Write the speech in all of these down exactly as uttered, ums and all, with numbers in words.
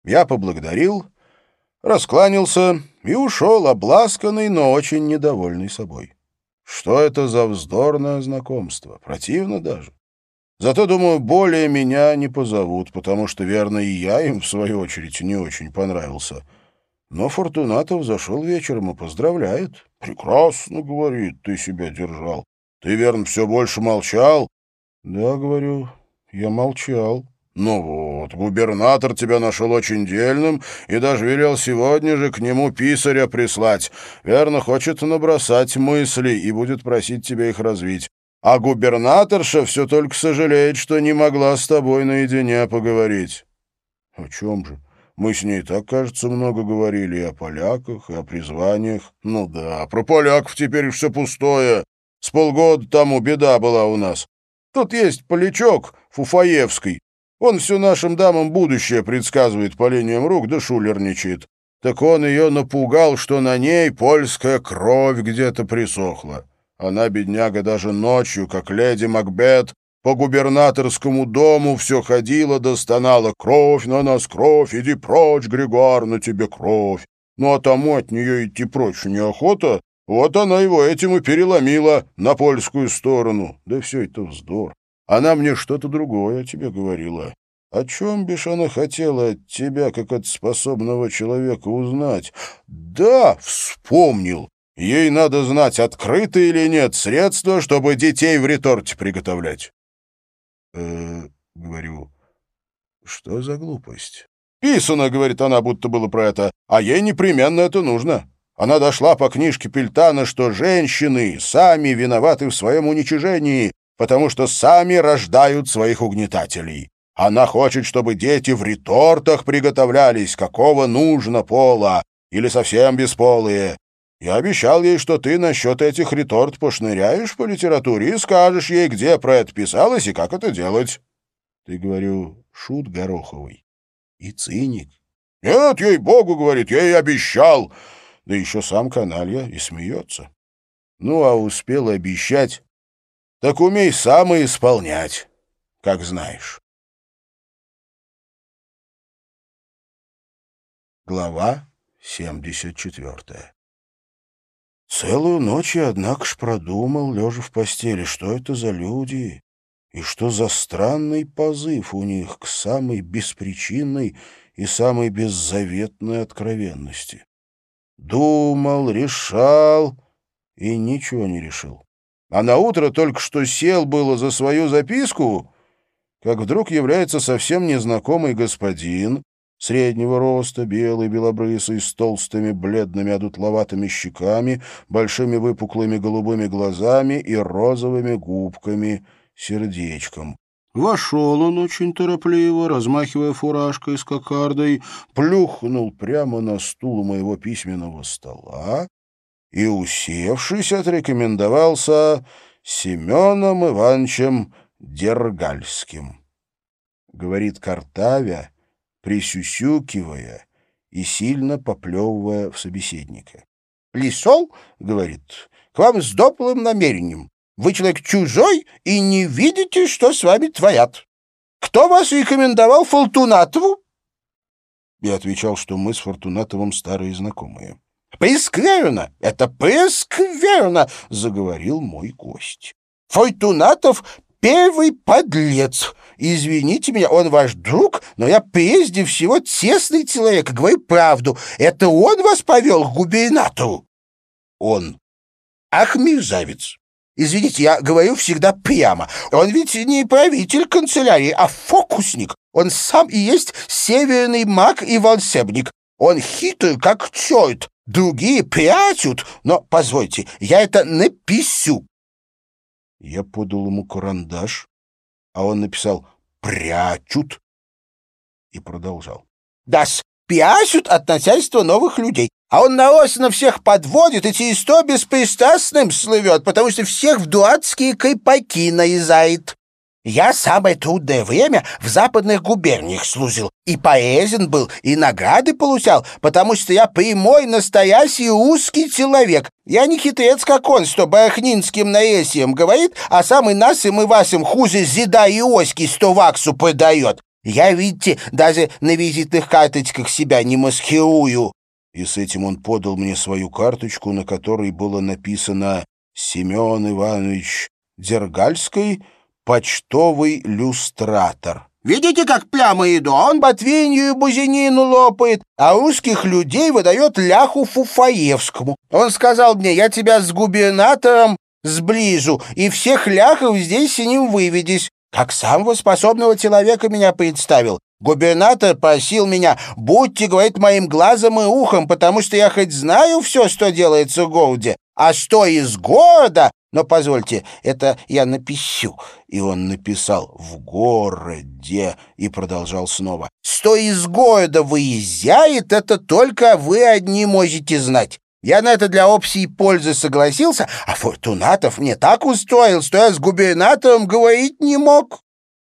Я поблагодарил, раскланялся и ушел, обласканный, но очень недовольный собой. Что это за вздорное знакомство? Противно даже. Зато, думаю, более меня не позовут, потому что, верно, и я им, в свою очередь, не очень понравился. Но Фортунатов зашел вечером и поздравляет. «Прекрасно, — говорит, — ты себя держал. Ты, верно, все больше молчал?» «Да, — говорю, — я молчал». «Ну вот, губернатор тебя нашел очень дельным и даже велел сегодня же к нему писаря прислать. Верно, хочет набросать мысли и будет просить тебя их развить. А губернаторша все только сожалеет, что не могла с тобой наедине поговорить». «О чем же? Мы с ней так, кажется, много говорили и о поляках, и о призваниях». «Ну да, про поляков теперь все пустое. С полгода тому беда была у нас. Тут есть полячок Фуфаевский. Он все нашим дамам будущее предсказывает поленьем рук, да шулерничает. Так он ее напугал, что на ней польская кровь где-то присохла. Она, бедняга, даже ночью, как леди Макбет, по губернаторскому дому все ходила да стонала: «Кровь на нас, кровь, иди прочь, Григуар, на тебе кровь». Ну а тому от нее идти прочь неохота, вот она его этим и переломила на польскую сторону. Да все это вздор. Она мне что-то другое о тебе говорила. О чем, бишь, она хотела от тебя, как от способного человека, узнать? Да, вспомнил. Ей надо знать, открыто или нет средства, чтобы детей в реторте приготовлять. Э, говорю, что за глупость? Писано, говорит она, будто было про это, а ей непременно это нужно. Она дошла по книжке Пельтана, что женщины сами виноваты в своем уничижении, потому что сами рождают своих угнетателей. Она хочет, чтобы дети в ретортах приготовлялись, какого нужно пола, или совсем бесполые. Я обещал ей, что ты насчет этих реторт пошныряешь по литературе и скажешь ей, где про это писалось и как это делать. Ты, говорю, шут гороховый и циник. Нет, ей-богу, говорит, я ей обещал. Да еще сам каналья и смеется. Ну, а успел обещать, так умей сам и исполнять, как знаешь. Глава семьдесят четвертая. Целую ночь я, однако ж, продумал, лежа в постели, что это за люди и что за странный позыв у них к самой беспричинной и самой беззаветной откровенности. Думал, решал и ничего не решил. А наутро только что сел было за свою записку, как вдруг является совсем незнакомый господин, среднего роста, белый, белобрысый, с толстыми, бледными, одутловатыми щеками, большими выпуклыми голубыми глазами и розовыми губками, сердечком. Вошел он очень торопливо, размахивая фуражкой с кокардой, плюхнул прямо на стул моего письменного стола и, усевшись, отрекомендовался Семеном Ивановичем Дергальским. Говорит картавя, присюсюкивая и сильно поплевывая в собеседника. «Лисол, — говорит, — к вам с доплым намерением. Вы человек чужой и не видите, что с вами творят. Кто вас рекомендовал Фортунатову?» Я отвечал, что мы с Фортунатовым старые знакомые. «Прескверно! Это прескверно!» — заговорил мой гость. «Фортунатов — первый подлец. Извините меня, он ваш друг, но я прежде всего честный человек, говорю правду. Это он вас повел к губернатору?» «Он». «Ах, мерзавец! Извините, я говорю всегда прямо. Он ведь не правитель канцелярии, а фокусник. Он сам и есть северный маг и волшебник. Он хитрый, как черт. Другие прячут, но, позвольте, я это напишу». Я подал ему карандаш, а он написал «прячут» и продолжал. «Да-с, прячут от начальства новых людей, а он нарочно всех подводит и через то беспристрастным слывет, потому что всех в дурацкие крепаки нарезает. Я самое трудное время в западных губерниях служил, и полезен был, и награды получал, потому что я прямой, настоящий русский человек. Я не хитрец, как он, что барахнинским наресием говорит, а самый нашим и вашим хуже Зида и Оськи сто ваксу продает. Я, видите, даже на визитных карточках себя не маскирую». И с этим он подал мне свою карточку, на которой было написано «Семен Иванович Дергальский, почтовый люстратор». Видите, как прямо иду? Он ботвинью и бузинину лопает, а русских людей выдает ляху Фуфаевскому. Он сказал мне: я тебя с губернатором сближу, и всех ляхов здесь с ним выведись. Как самого способного человека меня представил. Губернатор просил меня: будьте, говорит, моим глазом и ухом, потому что я хоть знаю все, что делается в городе, а что из города... Но позвольте, это я напишу». И он написал «в городе» и продолжал снова. «Что из города выезжает, это только вы одни можете знать. Я на это для общей пользы согласился, а Фортунатов мне так устроил, что я с губернатором говорить не мог».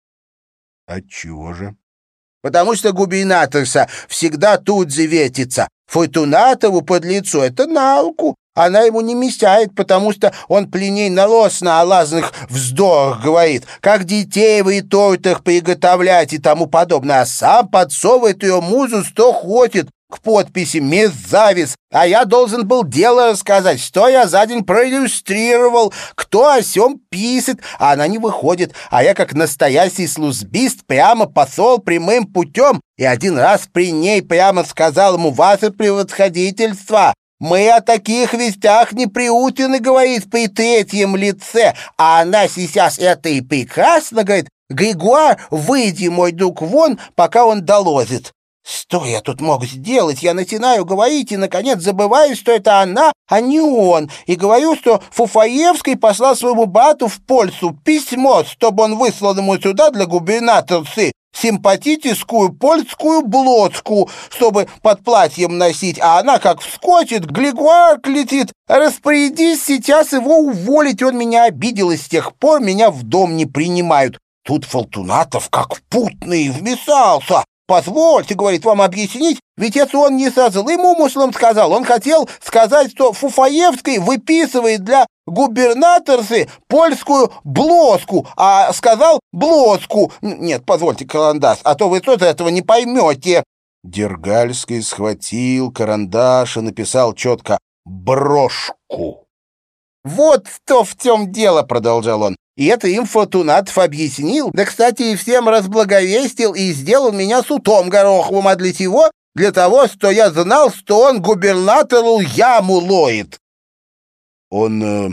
«Отчего же?» «Потому что губернаторша всегда тут же вертится. Фортунатову под лицо это на руку. Она ему не мешает, потому что он пленей налос на олазных вздорах говорит, как детей в тортах приготовлять и тому подобное, а сам подсовывает ее музу сто хватит к подписи «Мерзавец», а я должен был дело рассказать, что я за день проиллюстрировал, кто о сём пишет, а она не выходит, а я, как настоящий службист, прямо посол прямым путем, и один раз при ней прямо сказал ему: «Ваше превосходительство, мы о таких вестях не приучены говорить при третьем лице», а она сейчас это и прекрасно говорит: «Григуар, выйди, мой друг, вон, пока он доложит». Что я тут мог сделать? Я начинаю говорить и, наконец, забываю, что это она, а не он, и говорю, что Фуфаевский послал своему брату в Польшу письмо, чтобы он выслал ему сюда для губернаторцы симпатическую польскую блузку, чтобы под платьем носить, а она как вскочит, Григуар летит: «Распорядись сейчас его уволить, он меня обидел, и с тех пор меня в дом не принимают». Тут Фортунатов, как путный, вмешался. «Позвольте, — говорит, — вам объяснить, ведь это он не со злым умыслом сказал. Он хотел сказать, что Фуфаевский выписывает для губернаторсы польскую блузку, а сказал блузку. Нет, позвольте карандаш, а то вы что-то этого не поймете». Дергальский схватил карандаш и написал четко «брошку». «Вот что в чем дело, — продолжал он, — и это им Фортунатов объяснил, да, кстати, и всем разблаговестил и сделал меня сутом гороховым, а для чего? Для того, что я знал, что он губернатору яму лоит». Он... Э,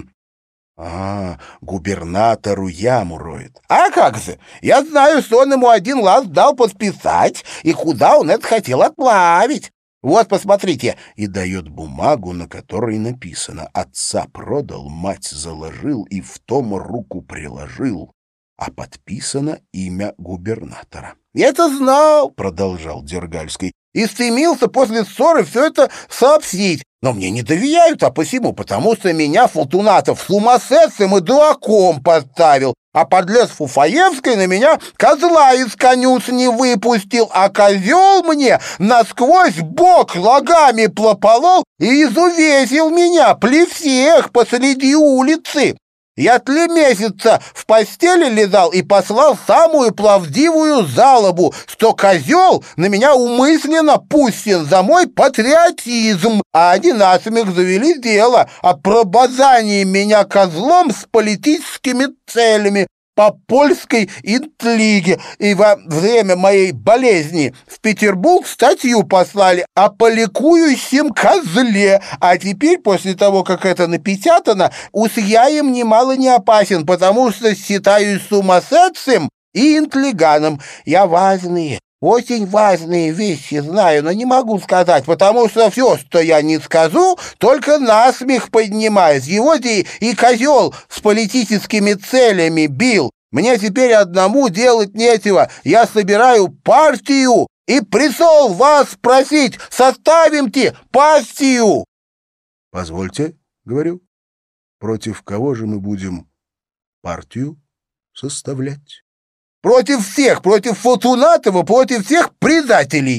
а, губернатору яму роет. «А как же? Я знаю, что он ему один раз дал подписать, и куда он это хотел отплавить. Вот, посмотрите». И дает бумагу, на которой написано: «Отца продал, мать заложил и в том руку приложил», а подписано имя губернатора. «Я это знал, — продолжал Дергальский, — и стремился после ссоры все это сообщить. Но мне не доверяют, а посему, потому что меня Фортунатов сумасшедшим и дураком поставил, а подлец Фуфаевской на меня козла из конюшни выпустил, а козел мне насквозь бок лагами прополол и изувесил меня при всех посреди улицы. Я три месяца в постели лежал и послал самую правдивую жалобу, что козел на меня умышленно пущен за мой патриотизм, а они насмех завели дело о пробозании меня козлом с политическими целями по польской интриге, и во время моей болезни в Петербург статью послали о поликующем козле, а теперь, после того, как это напечатано, уж я им немало не опасен, потому что считаюсь сумасшедшим и интриганом. Я важные, очень важные вещи знаю, но не могу сказать, потому что все, что я не скажу, только насмех поднимает. Его и, и козел с политическими целями бил. Мне теперь одному делать нечего. Я собираю партию и пришел вас просить, составимте партию». «Позвольте, — говорю, — против кого же мы будем партию составлять?» «Против всех, против Фортунатова, против всех предателей».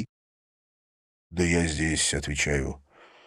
«Да я здесь, — отвечаю,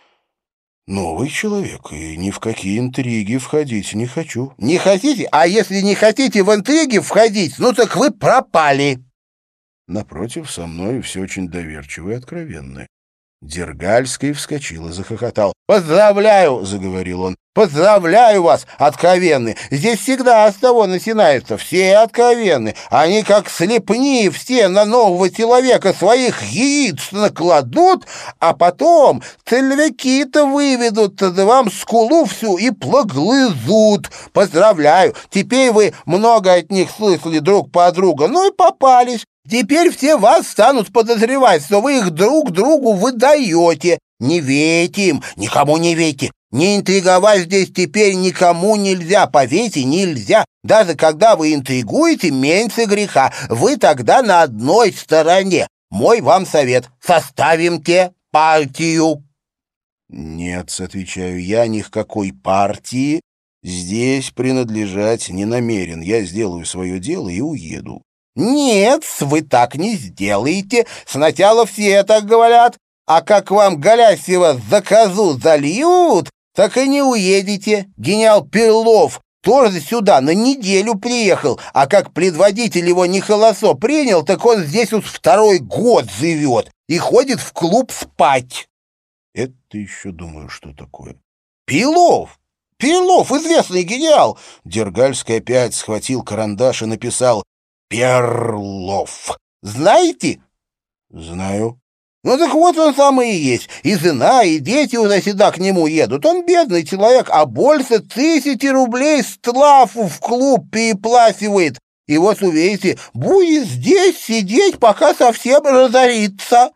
— новый человек, и ни в какие интриги входить не хочу». «Не хотите? А если не хотите в интриги входить, ну так вы пропали». Напротив, со мной все очень доверчивы и откровенны. Дергальский вскочил и захохотал. «Поздравляю!» — заговорил он. «Поздравляю вас, откровенны! Здесь всегда с того начинается. Все откровенны. Они как слепни все на нового человека своих яиц накладут, а потом целевики-то выведут вам скулу всю и проглызут. Поздравляю! Теперь вы много от них слышали друг по другу, ну и попались. Теперь все вас станут подозревать, что вы их друг другу выдаете. Не верьте им, никому не верьте. Не интриговать здесь теперь никому нельзя, поверьте, нельзя. Даже когда вы интригуете, меньше греха. Вы тогда на одной стороне. Мой вам совет: составимте партию». «Нет, — отвечаю я, — ни к какой партии здесь принадлежать не намерен. Я сделаю свое дело и уеду». «Нет, вы так не сделаете. Сначала все так говорят, а как вам Голясева за козу зальют, так и не уедете. Генерал Перлов тоже сюда на неделю приехал, а как предводитель его Нихолосо принял, так он здесь уж второй год живет и ходит в клуб спать». «Это еще думаю, что такое». «Перлов! Перлов, известный генерал!» Дергальский опять схватил карандаш и написал «Перлов». «Знаете?» «Знаю». «Ну так вот он самый и есть. И жена, и дети уже сюда к нему едут. Он бедный человек, а больше тысячи рублей штрафу в клуб переплачивает. И вот, увидите, будет здесь сидеть, пока совсем разорится».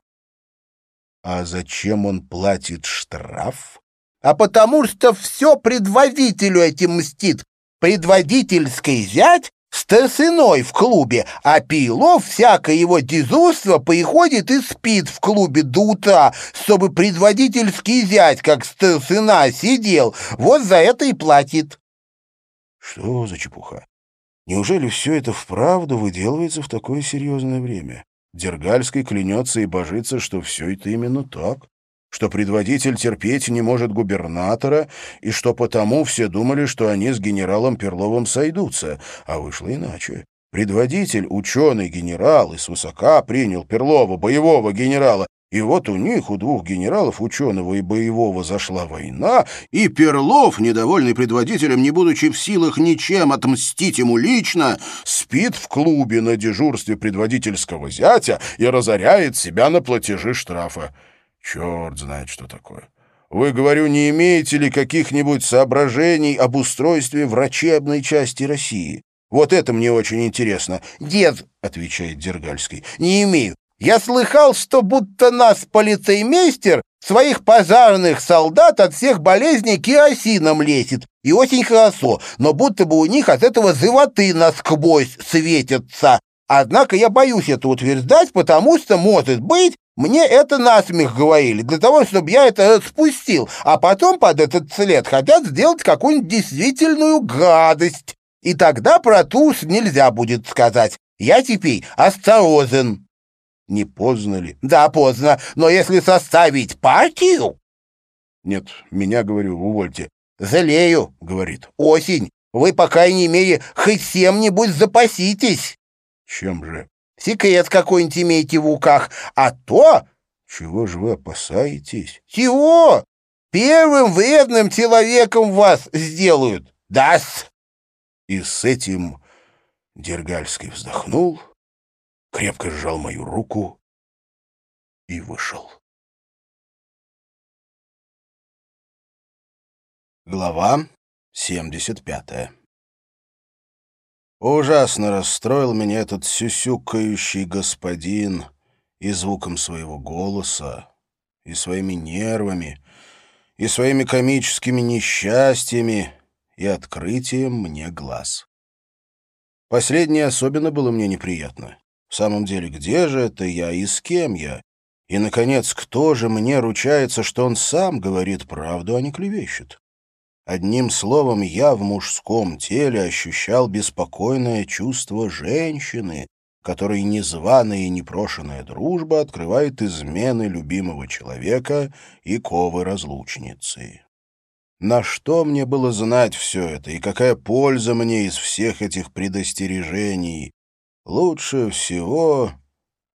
«А зачем он платит штраф?» «А потому что все предводителю этим мстит. Предводительский зять старшиной в клубе, а Пилов всякое его дежурство приходит и спит в клубе до утра, чтобы предводительский зять, как старшина, сидел. Вот за это и платит». «Что за чепуха? Неужели все это вправду выделывается в такое серьезное время?» Дергальский клянется и божится, что все это именно так, что предводитель терпеть не может губернатора, и что потому все думали, что они с генералом Перловым сойдутся, а вышло иначе. Предводитель, ученый генерал, и свысока принял Перлова, боевого генерала, и вот у них, у двух генералов, ученого и боевого, зашла война, и Перлов, недовольный предводителем, не будучи в силах ничем отмстить ему лично, спит в клубе на дежурстве предводительского зятя и разоряет себя на платежи штрафа. Черт знает, что такое. Вы, говорю, не имеете ли каких-нибудь соображений об устройстве врачебной части России? Вот это мне очень интересно. «Дед, — отвечает Дергальский, — не имею. Я слыхал, что будто нас полицеймейстер своих пожарных солдат от всех болезней керосином лечит, и очень хорошо, но будто бы у них от этого животы насквозь светятся. Однако я боюсь это утверждать, потому что, может быть, мне это насмех говорили, для того, чтобы я это распустил, а потом под этот след хотят сделать какую-нибудь действительную гадость. И тогда про туз нельзя будет сказать. Я теперь осторожен». Не поздно ли? «Да, поздно, но если составить партию...» «Нет, меня, говорю, увольте». «Жалею, — говорит, — осень. Вы, по крайней мере, хоть чем-нибудь запаситесь». «Чем же?» «Секрет какой-нибудь имейте в руках, а то...» «Чего же вы опасаетесь?» «Чего? Первым вредным человеком вас сделают. Да-с». И с этим Дергальский вздохнул, крепко сжал мою руку и вышел. Глава семьдесят пятая. Ужасно расстроил меня этот сюсюкающий господин и звуком своего голоса, и своими нервами, и своими комическими несчастьями, и открытием мне глаз. Последнее особенно было мне неприятно. В самом деле, где же это я и с кем я? И, наконец, кто же мне ручается, что он сам говорит правду, а не клевещет? Одним словом, я в мужском теле ощущал беспокойное чувство женщины, которой незваная и непрошенная дружба открывает измены любимого человека и ковы разлучницы. На что мне было знать все это, и какая польза мне из всех этих предостережений? Лучше всего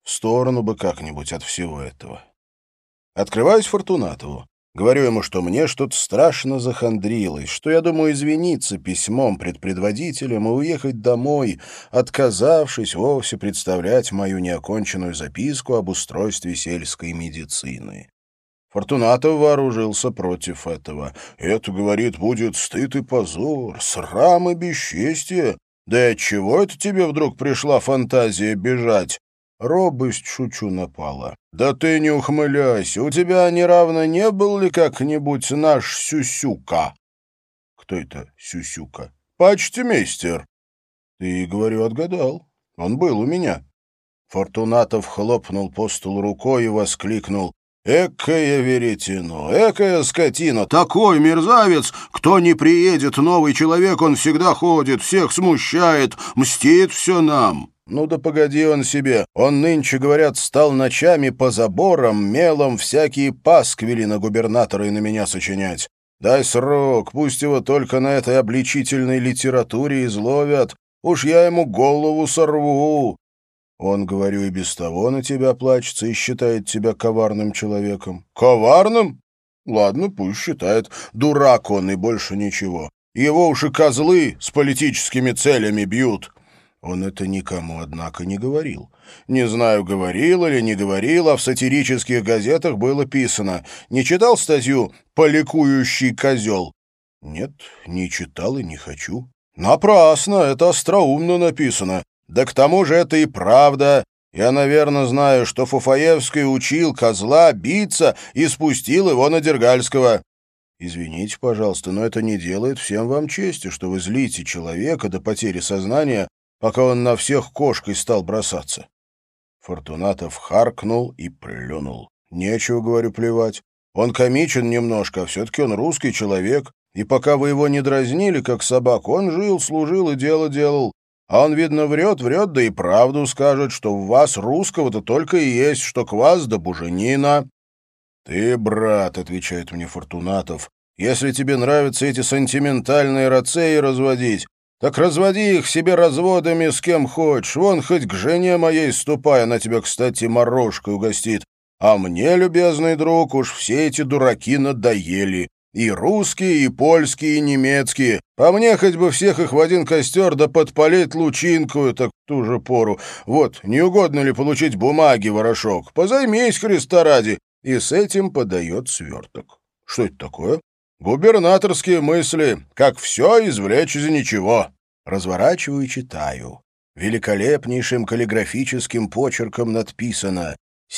В сторону бы как-нибудь от всего этого. Открываюсь Фортунатову. Говорю ему, что мне что-то страшно захандрилось, что я думаю извиниться письмом пред предводителем и уехать домой, отказавшись вовсе представлять мою неоконченную записку об устройстве сельской медицины. Фортунатов вооружился против этого. Это, говорит, будет стыд и позор, срам и бесчестие. Да и отчего это тебе вдруг пришла фантазия бежать? Робость, шучу, напала. Да ты не ухмыляйся, у тебя неравно не был ли как-нибудь наш Сюсюка? Кто это Сюсюка? Почтмейстер. Ты, говорю, отгадал. Он был у меня. Фортунатов хлопнул по столу рукой и воскликнул: «Экая веретено, экая скотина, такой мерзавец! Кто не приедет, новый человек, он всегда ходит, всех смущает, мстит все нам!» Ну да погоди он себе, он нынче, говорят, стал ночами по заборам, мелом всякие пасквили на губернатора и на меня сочинять. Дай срок, пусть его только на этой обличительной литературе изловят, уж я ему голову сорву. Он, говорю, и без того на тебя плачется и считает тебя коварным человеком. Коварным? Ладно, пусть считает. Дурак он и больше ничего. Его уж и козлы с политическими целями бьют. Он это никому, однако, не говорил. Не знаю, говорил или не говорил, а в сатирических газетах было писано. Не читал статью «Поликующий козел»? Нет, не читал и не хочу. Напрасно, это остроумно написано. Да к тому же это и правда. Я, наверное, знаю, что Фуфаевский учил козла биться и спустил его на Дергальского. Извините, пожалуйста, но это не делает всем вам чести, что вы злите человека до потери сознания, пока он на всех кошкой стал бросаться. Фортунатов харкнул и плюнул. Нечего, говорю, плевать. Он комичен немножко, а все-таки он русский человек, и пока вы его не дразнили, как собаку, он жил, служил и дело делал. А он, видно, врет, врет, да и правду скажет, что в вас русского-то только и есть, что квас да буженина. — Ты, брат, — отвечает мне Фортунатов, — если тебе нравятся эти сентиментальные рацеи разводить, так разводи их себе разводами с кем хочешь. Вон хоть к жене моей ступай, она тебя, кстати, морожкой угостит. А мне, любезный друг, уж все эти дураки надоели. И русские, и польские, и немецкие. По мне хоть бы всех их в один костер да подпалить лучинку, так в ту же пору. Вот, не угодно ли получить бумаги, ворошок? Позаймись, Христа ради. И с этим подает сверток. Что это такое? Губернаторские мысли. Как все извлечь из ничего. Разворачиваю и читаю. Великолепнейшим каллиграфическим почерком надписано: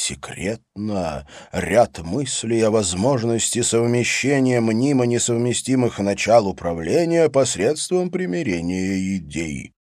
секретно ряд мыслей о возможности совмещения мнимо несовместимых начал управления посредством примирения идей.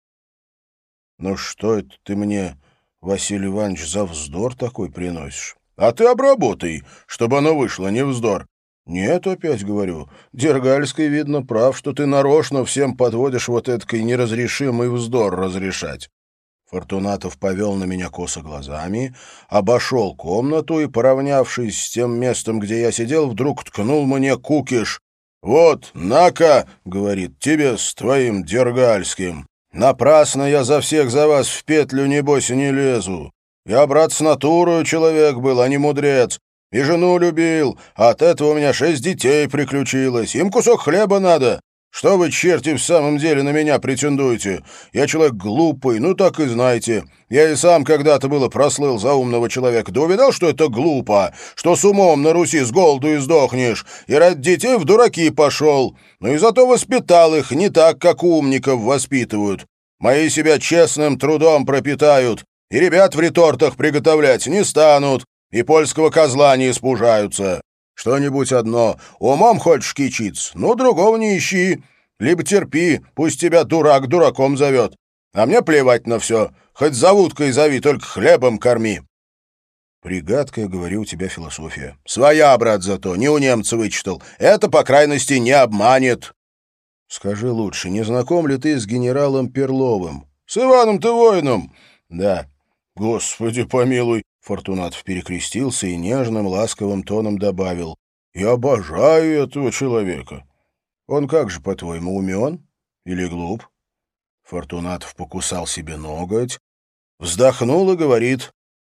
Ну что это ты мне, Василий Иванович, за вздор такой приносишь? А ты обработай, чтобы оно вышло не вздор. Нет, опять говорю, Дергальский, видно, прав, что ты нарочно всем подводишь вот эткой неразрешимый вздор разрешать. Фортунатов повел на меня косо глазами, обошел комнату и, поравнявшись с тем местом, где я сидел, вдруг ткнул мне кукиш. «Вот, на-ка, — говорит, — тебе с твоим Дергальским. Напрасно я за всех за вас в петлю, небось, и не лезу. Я, брат, с натурою человек был, а не мудрец. И жену любил, а от этого у меня шесть детей приключилось. Им кусок хлеба надо. Что вы, черти, в самом деле на меня претендуете? Я человек глупый, ну так и знайте. Я и сам когда-то было прослыл за умного человека. Да увидал, что это глупо, что с умом на Руси с голоду и сдохнешь, и ради детей в дураки пошел. Но и зато воспитал их не так, как умников воспитывают. Мои себя честным трудом пропитают, и ребят в ретортах приготовлять не станут, и польского козла не испужаются. Что-нибудь одно. Умом хочешь кичиться? Ну, другого не ищи. Либо терпи, пусть тебя дурак дураком зовет. А мне плевать на все. Хоть за уткой зови, только хлебом корми. Пригадкая, говорю, у тебя философия. Своя, брат, зато, не у немца вычитал. Это, по крайности, не обманет. Скажи лучше, не знаком ли ты с генералом Перловым? С Иваном-то воином? Да. Господи помилуй. Фортунатов перекрестился и нежным, ласковым тоном добавил: «Я обожаю этого человека. Он как же, по-твоему, умен или глуп?» Фортунатов покусал себе ноготь, вздохнул и говорит: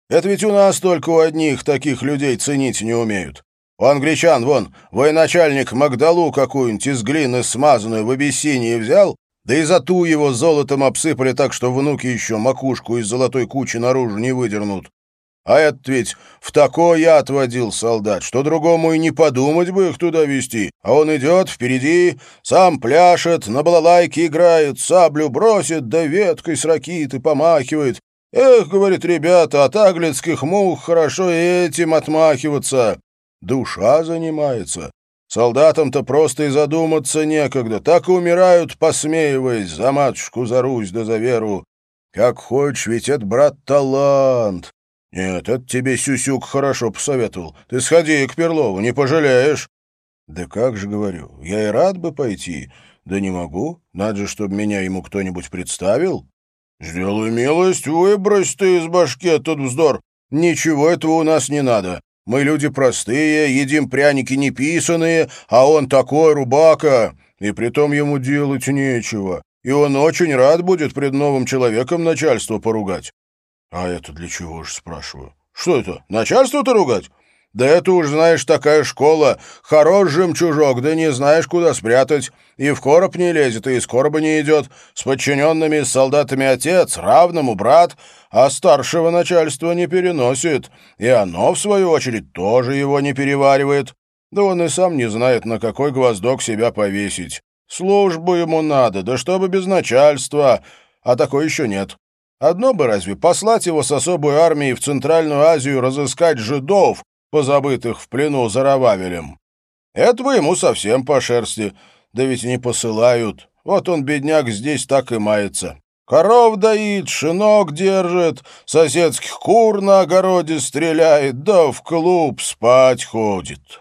Это ведь у нас только у одних таких людей ценить не умеют. У англичан, вон, военачальник Магдалу какую-нибудь из глины смазанную в Абиссинии взял, да и за ту его золотом обсыпали так, что внуки еще макушку из золотой кучи наружу не выдернут. А этот ведь в такой яд водил солдат, что другому и не подумать бы их туда везти. А он идет впереди, сам пляшет, на балалайке играет, саблю бросит, да веткой с ракиты помахивает. Эх, говорит, ребята, от аглицких мух хорошо и этим отмахиваться. Душа занимается. Солдатам-то просто и задуматься некогда. Так и умирают, посмеиваясь, за матушку, за Русь да за веру. Как хочешь, ведь это, брат, талант. Нет, это тебе Сюсюк хорошо посоветовал. Ты сходи к Перлову, не пожалеешь. Да как же, говорю, я и рад бы пойти, да не могу. Надо же, чтобы меня ему кто-нибудь представил. Сделай милость, выбрось ты из башки этот вздор. Ничего этого у нас не надо. Мы люди простые, едим пряники неписаные, а он такой рубака, и притом ему делать нечего. И он очень рад будет пред новым человеком начальство поругать. А это для чего же, спрашиваю? Что это, начальство-то ругать? Да это уж, знаешь, такая школа. Хорош жемчужок, да не знаешь, куда спрятать. И в короб не лезет, и из короба не идет. С подчиненными, с солдатами отец, равному брат, а старшего начальства не переносит. И оно, в свою очередь, тоже его не переваривает. Да он и сам не знает, на какой гвоздок себя повесить. Службу ему надо, да чтобы без начальства, а такой еще нет. Одно бы разве послать его с особой армией в Центральную Азию разыскать жидов, позабытых в плену Зарававелем? Это бы ему совсем по шерсти, да ведь не посылают. Вот он, бедняк, здесь так и мается. Коров доит, шинок держит, соседских кур на огороде стреляет, да в клуб спать ходит.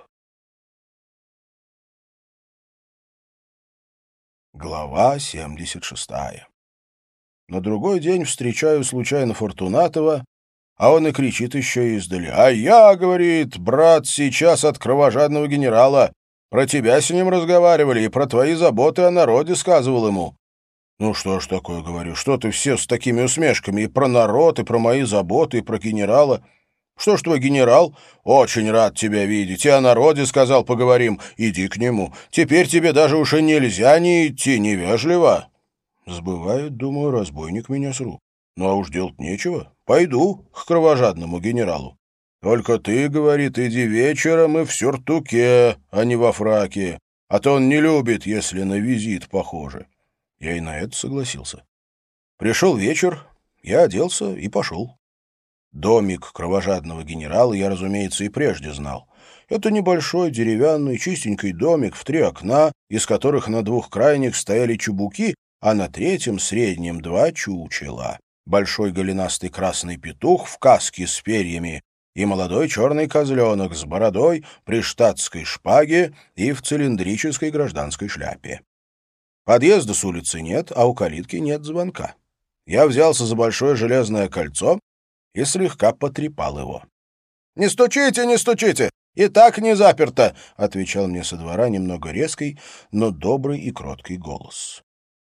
Глава семьдесят шестая. На другой день встречаю случайно Фортунатова, а он и кричит еще издали. «А я, — говорит, — брат, сейчас от кровожадного генерала. Про тебя с ним разговаривали и про твои заботы о народе сказывал ему». «Ну что ж такое, — говорю, — что ты все с такими усмешками и про народ, и про мои заботы, и про генерала? Что ж твой генерал? Очень рад тебя видеть. И о народе сказал, поговорим. Иди к нему. Теперь тебе даже уж и нельзя не идти, невежливо». Сбывает, думаю, разбойник меня с рук. Ну а уж делать нечего. Пойду к кровожадному генералу. Только ты, — говорит, — иди вечером и в сюртуке, а не во фраке. А то он не любит, если на визит похоже. Я и на это согласился. Пришел вечер, я оделся и пошел. Домик кровожадного генерала я, разумеется, и прежде знал. Это небольшой деревянный чистенький домик в три окна, из которых на двух крайних стояли чубуки, а на третьем, среднем, два чучела. Большой голенастый красный петух в каске с перьями и молодой черный козленок с бородой при штатской шпаге и в цилиндрической гражданской шляпе. Подъезда с улицы нет, а у калитки нет звонка. Я взялся за большое железное кольцо и слегка потрепал его. «Не стучите, не стучите! И так не заперто!» — отвечал мне со двора немного резкий, но добрый и кроткий голос.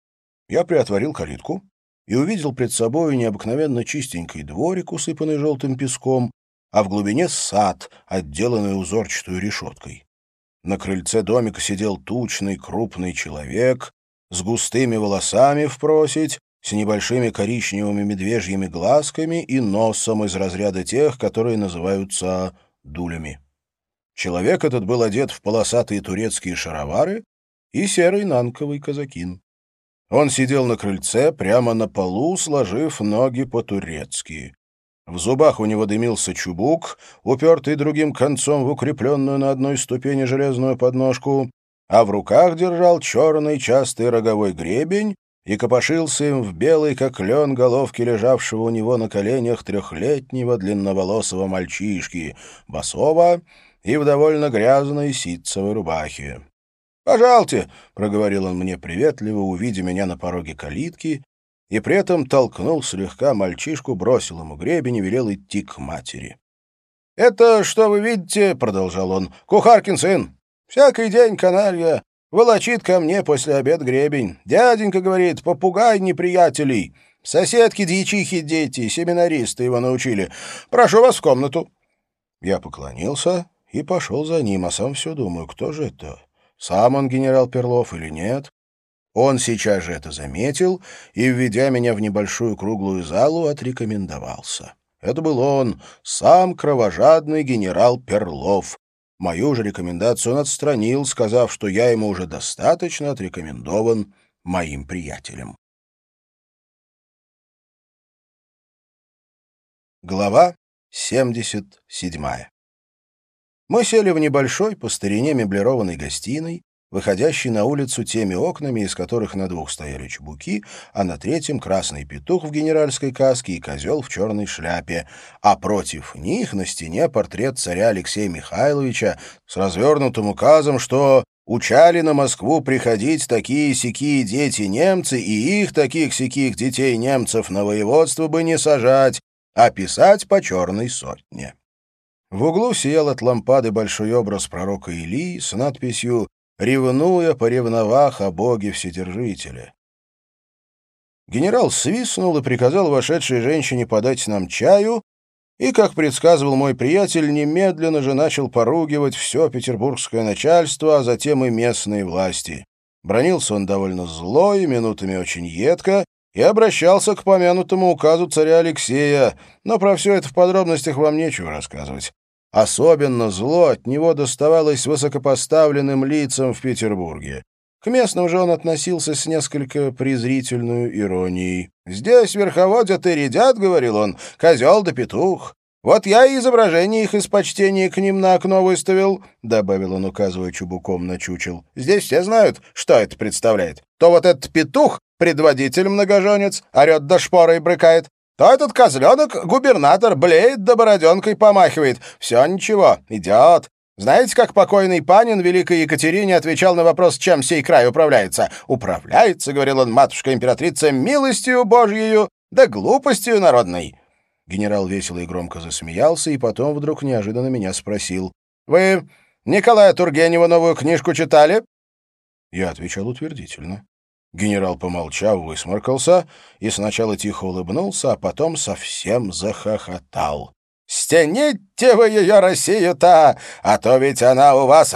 Я приотворил калитку и увидел пред собой необыкновенно чистенький дворик, усыпанный желтым песком, а в глубине сад, отделанный узорчатой решеткой. На крыльце домика сидел тучный крупный человек с густыми волосами впросить, с небольшими коричневыми медвежьими глазками и носом из разряда тех, которые называются дулями. Человек этот был одет в полосатые турецкие шаровары и серый нанковый казакин. Он сидел на крыльце, прямо на полу, сложив ноги по-турецки. В зубах у него дымился чубук, упертый другим концом в укрепленную на одной ступени железную подножку, а в руках держал черный частый роговой гребень и копошился им в белой, как лен, головке лежавшего у него на коленях трехлетнего длинноволосого мальчишки, босого и в довольно грязной ситцевой рубахе. «Пожалуйте», — проговорил он мне приветливо, увидя меня на пороге калитки, и при этом толкнул слегка мальчишку, бросил ему гребень и велел идти к матери. «Это, что вы видите, — продолжал он, — кухаркин сын. Всякий день каналья волочит ко мне после обед гребень. Дяденька, — говорит, — попугай неприятелей. Соседки, дьячихи, дети, семинаристы его научили. Прошу вас в комнату». Я поклонился и пошел за ним, а сам все думаю, кто же это? Сам он генерал Перлов или нет? Он сейчас же это заметил и, введя меня в небольшую круглую залу, отрекомендовался. Это был он, сам кровожадный генерал Перлов. Мою же рекомендацию он отстранил, сказав, что я ему уже достаточно отрекомендован моим приятелем. Глава семьдесят седьмая. Мы сели в небольшой, по старине меблированной гостиной, выходящей на улицу теми окнами, из которых на двух стояли чебуки, а на третьем красный петух в генеральской каске и козел в черной шляпе, а против них на стене портрет царя Алексея Михайловича с развернутым указом, что учали на Москву приходить такие-сякие дети-немцы, и их таких-сяких детей-немцев на воеводство бы не сажать, а писать по черной сотне. В углу сиял от лампады большой образ пророка Илии с надписью «Ревнуя по ревновах о Боге Вседержителе». Генерал свистнул и приказал вошедшей женщине подать нам чаю, и, как предсказывал мой приятель, немедленно же начал поругивать все петербургское начальство, а затем и местные власти. Бранился он довольно зло и минутами очень едко, и обращался к помянутому указу царя Алексея, но про все это в подробностях вам нечего рассказывать. Особенно зло от него доставалось высокопоставленным лицам в Петербурге. К местным же он относился с несколько презрительной иронией. «Здесь верховодят и рядят, — говорил он, — козел да петух. Вот я и изображение их из почтения к ним на окно выставил, — добавил он, указывая чубуком на чучел. Здесь все знают, что это представляет. То вот этот петух, предводитель-многоженец, орет да шпорой брыкает, то этот козленок, губернатор, блеет да бороденкой помахивает. Все ничего, идет. Знаете, как покойный Панин великой Екатерине отвечал на вопрос, чем сей край управляется? «Управляется, — говорил он, — матушка-императрица, милостью Божьею да глупостью народной». Генерал весело и громко засмеялся, и потом вдруг неожиданно меня спросил: «Вы Николая Тургенева новую книжку читали?» Я отвечал утвердительно. Генерал, помолчав, высморкался и сначала тихо улыбнулся, а потом совсем захохотал. «Стяните вы ее, Россию-то, а то ведь она у вас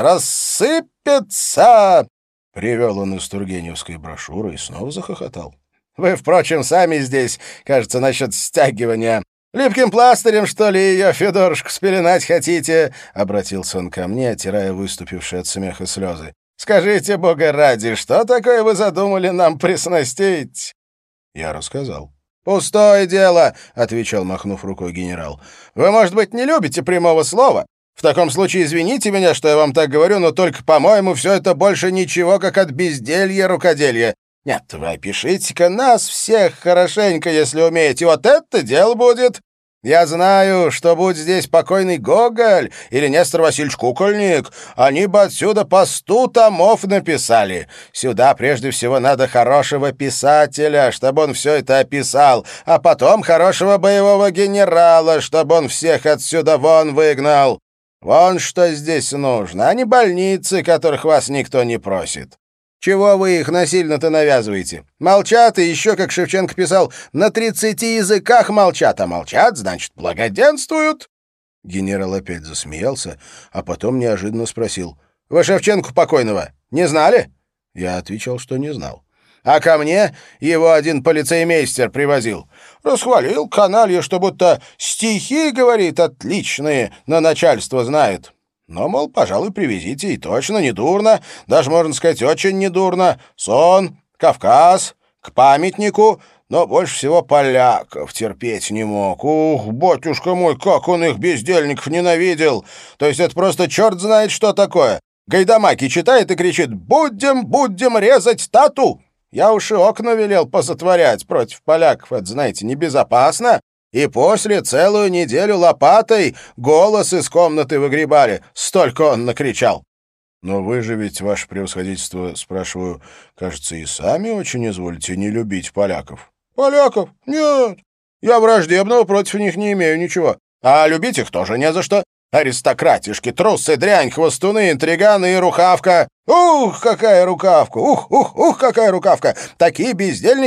рассыпется!» Привел он из Тургеневской брошюры и снова захохотал. «Вы, впрочем, сами здесь, кажется, насчет стягивания. Липким пластырем, что ли, ее, Федорушку, спеленать хотите?» Обратился он ко мне, отирая выступившие от смеха слезы. «Скажите, бога ради, что такое вы задумали нам приснастить?» Я рассказал. «Пустое дело», — отвечал, махнув рукой генерал. «Вы, может быть, не любите прямого слова? В таком случае извините меня, что я вам так говорю, но только, по-моему, все это больше ничего, как от безделья рукоделья. Нет, вы опишите-ка нас всех хорошенько, если умеете, вот это дело будет. Я знаю, что будь здесь покойный Гоголь или Нестор Васильевич Кукольник, они бы отсюда по сту томов написали. Сюда прежде всего надо хорошего писателя, чтобы он все это описал, а потом хорошего боевого генерала, чтобы он всех отсюда вон выгнал. Вон что здесь нужно, а не больницы, которых вас никто не просит. Чего вы их насильно-то навязываете? Молчат, и еще, как Шевченко писал, на тридцати языках молчат, а молчат, значит, благоденствуют». Генерал опять засмеялся, а потом неожиданно спросил: «Вы Шевченко покойного не знали?» Я отвечал, что не знал. «А ко мне его один полицеймейстер привозил. Расхвалил каналье, что будто стихи, говорит, отличные, на начальство знает. Но, мол, пожалуй, привезите, и точно недурно, даже, можно сказать, очень недурно. Сон, Кавказ, к памятнику, но больше всего поляков терпеть не мог. Ух, батюшка мой, как он их, бездельников, ненавидел! То есть это просто черт знает, что такое. Гайдамаки читает и кричит: «Будем, будем резать тату!» Я уж и окна велел позатворять против поляков, это, знаете, небезопасно. И после целую неделю лопатой голос из комнаты выгребали. Столько он накричал. «Но вы же ведь, ваше превосходительство, спрашиваю, кажется, и сами очень изволите не любить поляков». «Поляков? Нет. Я враждебного против них не имею ничего. А любить их тоже не за что. Аристократишки, трусы, дрянь, хвостуны, интриганы и рукавка. Ух, какая рукавка! Ух, ух, ух, какая рукавка! Такие бездельники,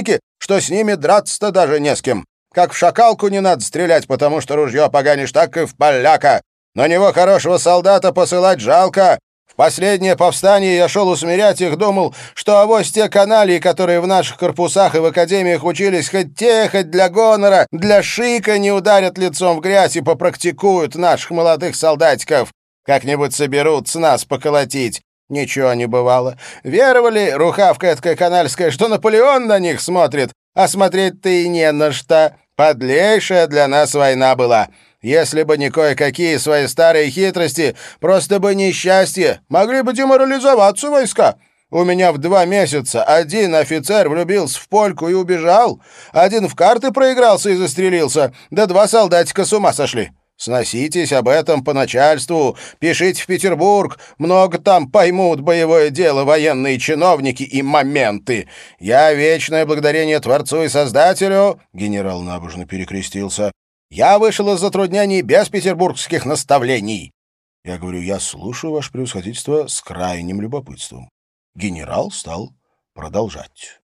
что с ними драться-то даже не с кем. Как в шакалку не надо стрелять, потому что ружье поганишь, так и в поляка. На него хорошего солдата посылать жалко. В последнее повстание я шел усмирять их, думал, что авось те каналии, которые в наших корпусах и в академиях учились, хоть те, хоть для гонора, для шика не ударят лицом в грязь и попрактикуют наших молодых солдатиков. Как-нибудь соберутся нас поколотить. Ничего не бывало. Веровали, рухавка эткая канальская, что Наполеон на них смотрит, а смотреть-то и не на что. Подлейшая для нас война была. Если бы не кое-какие свои старые хитрости, просто бы несчастье, могли бы деморализоваться войска. У меня в два месяца один офицер влюбился в польку и убежал, один в карты проигрался и застрелился, да два солдатика с ума сошли. Сноситесь об этом по начальству, пишите в Петербург, много там поймут боевое дело военные чиновники и моменты. Я вечное благодарение Творцу и Создателю, генерал набожно перекрестился, я вышел из затруднений без петербургских наставлений. Я говорю, я слушаю, ваше превосходительство, с крайним любопытством. Генерал стал продолжать.